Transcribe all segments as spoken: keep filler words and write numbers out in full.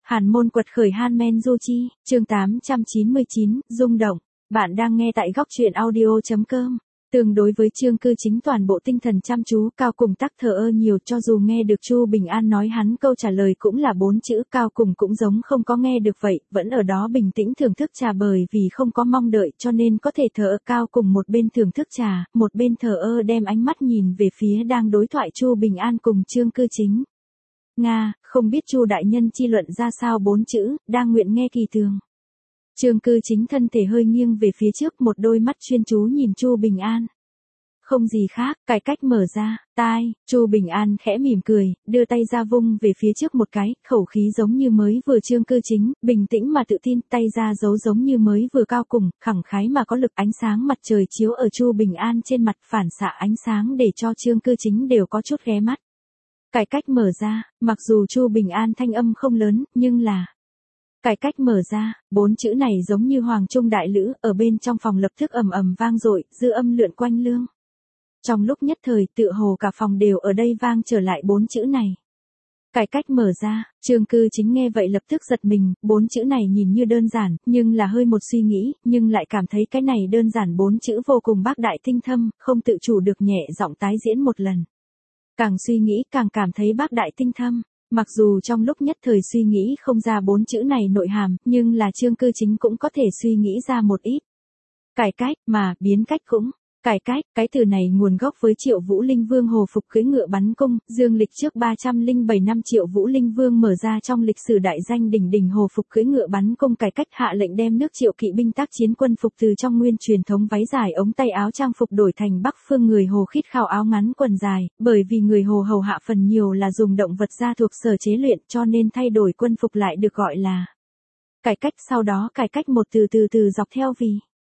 Hàn môn quật khởi Han Du Chi, chương tám trăm chín mươi chín, rung động. Bạn đang nghe tại góc truyện audio.com. Tương đối với Chương Cư Chính toàn bộ tinh thần chăm chú, Cao Cùng tắc thờ ơ nhiều, cho dù nghe được Chu Bình An nói hắn câu trả lời cũng là bốn chữ, Cao Cùng cũng giống không có nghe được vậy, vẫn ở đó bình tĩnh thưởng thức trà bởi vì không có mong đợi cho nên có thể thờ ơ. Cao Cùng một bên thưởng thức trà, một bên thờ ơ đem ánh mắt nhìn về phía đang đối thoại Chu Bình An cùng Chương Cư Chính. Nga, không biết Chu đại nhân chi luận ra sao bốn chữ, đang nguyện nghe kỳ tường. Chương Cư Chính thân thể hơi nghiêng về phía trước, một đôi mắt chuyên chú nhìn Chu Bình An. Không gì khác, cải cách mở ra, tai, Chu Bình An khẽ mỉm cười, đưa tay ra vung về phía trước một cái, khẩu khí giống như mới vừa. Chương Cư Chính, bình tĩnh mà tự tin, tay ra giấu giống như mới vừa. Cao Cùng, khẳng khái mà có lực. Ánh sáng mặt trời chiếu ở Chu Bình An trên mặt, phản xạ ánh sáng để cho Chương Cư Chính đều có chút ghé mắt. Cải cách mở ra, mặc dù Chu Bình An thanh âm không lớn, nhưng là cải cách mở ra, bốn chữ này giống như hoàng trung đại lữ, ở bên trong phòng lập tức ầm ầm vang dội, dư âm lượn quanh lương. Trong lúc nhất thời, tựa hồ cả phòng đều ở đây vang trở lại bốn chữ này. Cải cách mở ra, Chương Cư Chính nghe vậy lập tức giật mình, bốn chữ này nhìn như đơn giản, nhưng là hơi một suy nghĩ, nhưng lại cảm thấy cái này đơn giản bốn chữ vô cùng bác đại tinh thâm, không tự chủ được nhẹ giọng tái diễn một lần. Càng suy nghĩ càng cảm thấy bác đại tinh thâm, mặc dù trong lúc nhất thời suy nghĩ không ra bốn chữ này nội hàm, nhưng là Chương Cư Chính cũng có thể suy nghĩ ra một ít. Cải cách, mà, biến cách cũng. Cải cách, cái từ này nguồn gốc với Triệu Vũ Linh Vương hồ phục cưỡi ngựa bắn cung, dương lịch trước ba trăm lẻ bảy năm Triệu Vũ Linh Vương mở ra trong lịch sử đại danh đỉnh đỉnh hồ phục cưỡi ngựa bắn cung, cải cách hạ lệnh đem nước Triệu kỵ binh tác chiến quân phục từ trong nguyên truyền thống váy dài ống tay áo trang phục đổi thành Bắc phương người hồ khít khao áo ngắn quần dài, bởi vì người hồ hầu hạ phần nhiều là dùng động vật da thuộc sở chế luyện cho nên thay đổi quân phục lại được gọi là cải cách. Sau đó cải cách một từ từ từ dọc theo vì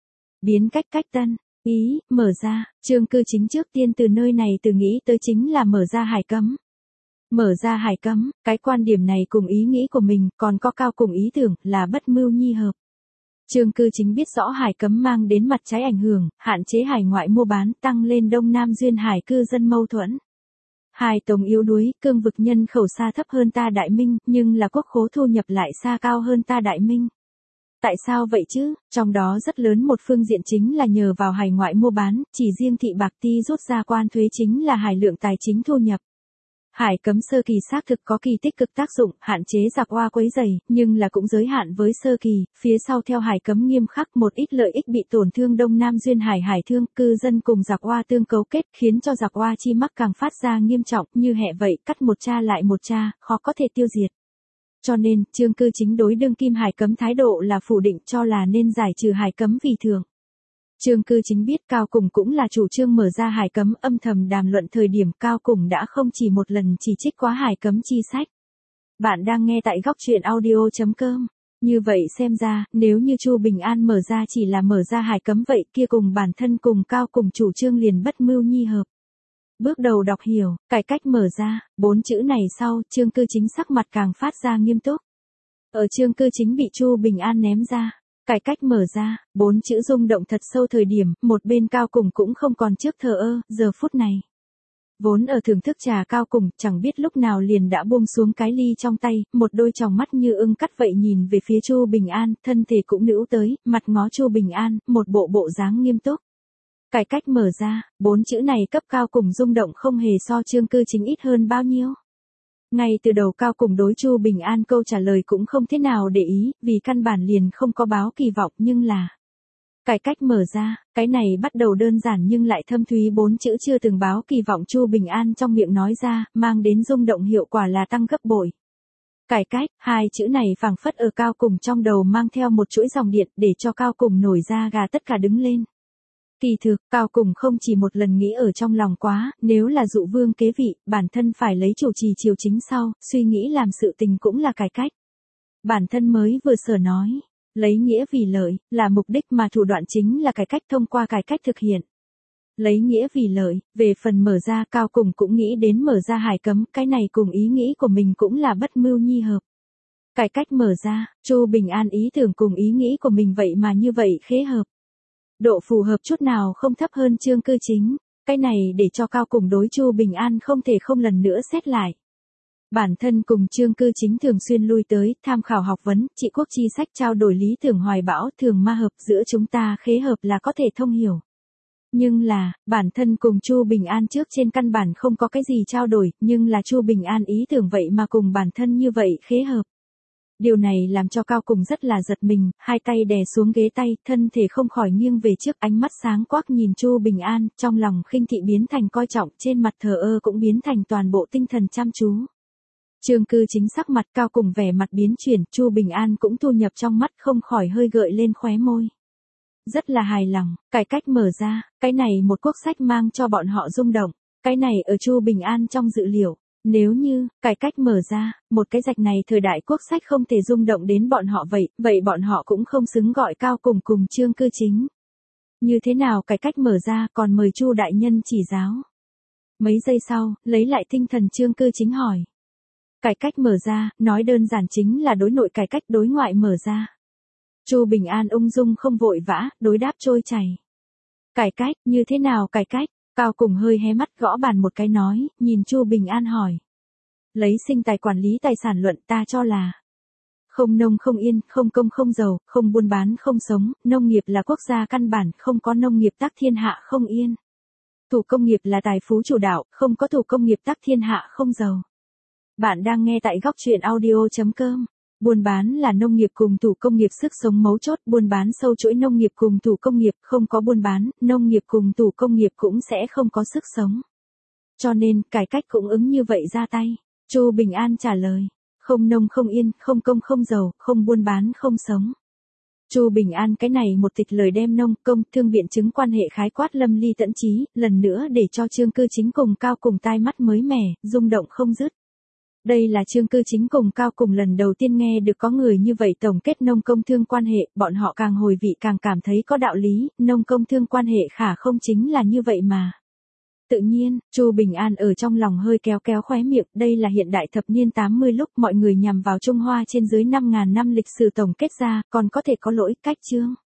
biến cách cách tân. Ý, mở ra, Chương Cư Chính trước tiên từ nơi này từ nghĩ tới chính là mở ra hải cấm. Mở ra hải cấm, cái quan điểm này cùng ý nghĩ của mình, còn có Cao Cùng ý tưởng, là bất mưu nhi hợp. Chương Cư Chính biết rõ hải cấm mang đến mặt trái ảnh hưởng, hạn chế hải ngoại mua bán, tăng lên Đông Nam duyên hải cư dân mâu thuẫn. Hải tông yếu đuối, cương vực nhân khẩu xa thấp hơn ta Đại Minh, nhưng là quốc khố thu nhập lại xa cao hơn ta Đại Minh. Tại sao vậy chứ? Trong đó rất lớn một phương diện chính là nhờ vào hải ngoại mua bán, chỉ riêng thị bạc ti rút ra quan thuế chính là hải lượng tài chính thu nhập. Hải cấm sơ kỳ xác thực có kỳ tích cực tác dụng, hạn chế giặc oa quấy rầy, nhưng là cũng giới hạn với sơ kỳ, phía sau theo hải cấm nghiêm khắc một ít lợi ích bị tổn thương. Đông Nam duyên hải hải thương, cư dân cùng giặc oa tương cấu kết, khiến cho giặc oa chi mắc càng phát ra nghiêm trọng, như hẹ vậy, cắt một cha lại một cha, khó có thể tiêu diệt. Cho nên, Chương Cư Chính đối đương kim hải cấm thái độ là phủ định, cho là nên giải trừ hải cấm vì thường. Chương Cư Chính biết Cao Cùng cũng là chủ trương mở ra hải cấm, âm thầm đàm luận thời điểm Cao Cùng đã không chỉ một lần chỉ trích quá hải cấm chi sách. Bạn đang nghe tại góc truyện audio.com. Như vậy xem ra, nếu như Chu Bình An mở ra chỉ là mở ra hải cấm vậy kia cùng bản thân cùng Cao Cùng chủ trương liền bất mưu nhi hợp. Bước đầu đọc hiểu, cải cách mở ra, bốn chữ này sau, Chương Cư Chính sắc mặt càng phát ra nghiêm túc. Ở Chương Cư Chính bị Chu Bình An ném ra, cải cách mở ra, bốn chữ rung động thật sâu thời điểm, một bên Cao Cùng cũng không còn trước thờ ơ, giờ phút này. Vốn ở thưởng thức trà Cao Cùng, chẳng biết lúc nào liền đã buông xuống cái ly trong tay, một đôi tròng mắt như ưng cắt vậy nhìn về phía Chu Bình An, thân thể cũng nữ tới, mặt ngó Chu Bình An, một bộ bộ dáng nghiêm túc. Cải cách mở ra, bốn chữ này cấp Cao Cùng rung động không hề so Chương Cư Chính ít hơn bao nhiêu. Ngay từ đầu Cao Cùng đối Chu Bình An câu trả lời cũng không thế nào để ý, vì căn bản liền không có báo kỳ vọng, nhưng là cải cách mở ra, cái này bắt đầu đơn giản nhưng lại thâm thúy bốn chữ chưa từng báo kỳ vọng Chu Bình An trong miệng nói ra, mang đến rung động hiệu quả là tăng gấp bội. Cải cách, hai chữ này phảng phất ở Cao Cùng trong đầu mang theo một chuỗi dòng điện để cho Cao Cùng nổi da gà tất cả đứng lên. Kỳ thực, Cao Cùng không chỉ một lần nghĩ ở trong lòng quá, nếu là dụ vương kế vị, bản thân phải lấy chủ trì triều chính sau, suy nghĩ làm sự tình cũng là cải cách. Bản thân mới vừa sở nói, lấy nghĩa vì lợi, là mục đích mà thủ đoạn chính là cải cách thông qua cải cách thực hiện. Lấy nghĩa vì lợi, về phần mở ra Cao Cùng cũng nghĩ đến mở ra hải cấm, cái này cùng ý nghĩ của mình cũng là bất mưu nhi hợp. Cải cách mở ra, Chu Bình An ý tưởng cùng ý nghĩ của mình vậy mà như vậy khế hợp. Độ phù hợp chút nào không thấp hơn Chương Cư Chính, cái này để cho Cao Cùng đối Chu Bình An không thể không lần nữa xét lại. Bản thân cùng Trương Cư Chính thường xuyên lui tới, tham khảo học vấn, trị quốc chi sách trao đổi lý tưởng hoài bão thường ma hợp giữa chúng ta khế hợp là có thể thông hiểu. Nhưng là, bản thân cùng Chu Bình An trước trên căn bản không có cái gì trao đổi, nhưng là Chu Bình An ý tưởng vậy mà cùng bản thân như vậy khế hợp. Điều này làm cho Cao Cùng rất là giật mình, hai tay đè xuống ghế tay, thân thể không khỏi nghiêng về trước, ánh mắt sáng quắc nhìn Chu Bình An, trong lòng khinh thị biến thành coi trọng, trên mặt thờ ơ cũng biến thành toàn bộ tinh thần chăm chú. Trương Cư Chính sắc mặt Cao Cùng vẻ mặt biến chuyển, Chu Bình An cũng thu nhập trong mắt, không khỏi hơi gợi lên khóe môi. Rất là hài lòng, cải cách mở ra, cái này một quốc sách mang cho bọn họ rung động, cái này ở Chu Bình An trong dự liệu. Nếu như, cải cách mở ra, một cái rạch này thời đại quốc sách không thể rung động đến bọn họ vậy, vậy bọn họ cũng không xứng gọi Cao Cùng cùng Trương Cư Chính. Như thế nào cải cách mở ra, còn mời Chu đại nhân chỉ giáo. Mấy giây sau, lấy lại tinh thần Trương Cư Chính hỏi. Cải cách mở ra, nói đơn giản chính là đối nội cải cách, đối ngoại mở ra. Chu Bình An ung dung không vội vã, đối đáp trôi chảy. Cải cách, như thế nào cải cách? Cao Cùng hơi hé mắt gõ bàn một cái nói, nhìn Chu Bình An hỏi. Lấy sinh tài quản lý tài sản luận ta cho là. Không nông không yên, không công không giàu, không buôn bán không sống, nông nghiệp là quốc gia căn bản, không có nông nghiệp tác thiên hạ không yên. Thủ công nghiệp là tài phú chủ đạo, không có thủ công nghiệp tác thiên hạ không giàu. Bạn đang nghe tại góc truyện audio chấm com. Buôn bán là nông nghiệp cùng thủ công nghiệp sức sống mấu chốt, buôn bán sâu chuỗi nông nghiệp cùng thủ công nghiệp, không có buôn bán, nông nghiệp cùng thủ công nghiệp cũng sẽ không có sức sống. Cho nên, cải cách cũng ứng như vậy ra tay. Chu Bình An trả lời, không nông không yên, không công không giàu, không buôn bán không sống. Chu Bình An cái này một tịch lời đem nông, công, thương biện chứng quan hệ khái quát lâm ly tận trí, lần nữa để cho Trương Cư Chính cùng Cao Cùng tai mắt mới mẻ, rung động không dứt. Đây là Trương Cư Chính cùng Cao Cùng lần đầu tiên nghe được có người như vậy tổng kết nông công thương quan hệ, bọn họ càng hồi vị càng cảm thấy có đạo lý, nông công thương quan hệ khả không chính là như vậy mà. Tự nhiên, Chu Bình An ở trong lòng hơi kéo kéo khóe miệng, đây là hiện đại thập niên tám mươi lúc mọi người nhằm vào Trung Hoa trên dưới năm ngàn năm lịch sử tổng kết ra, còn có thể có lỗi cách chương.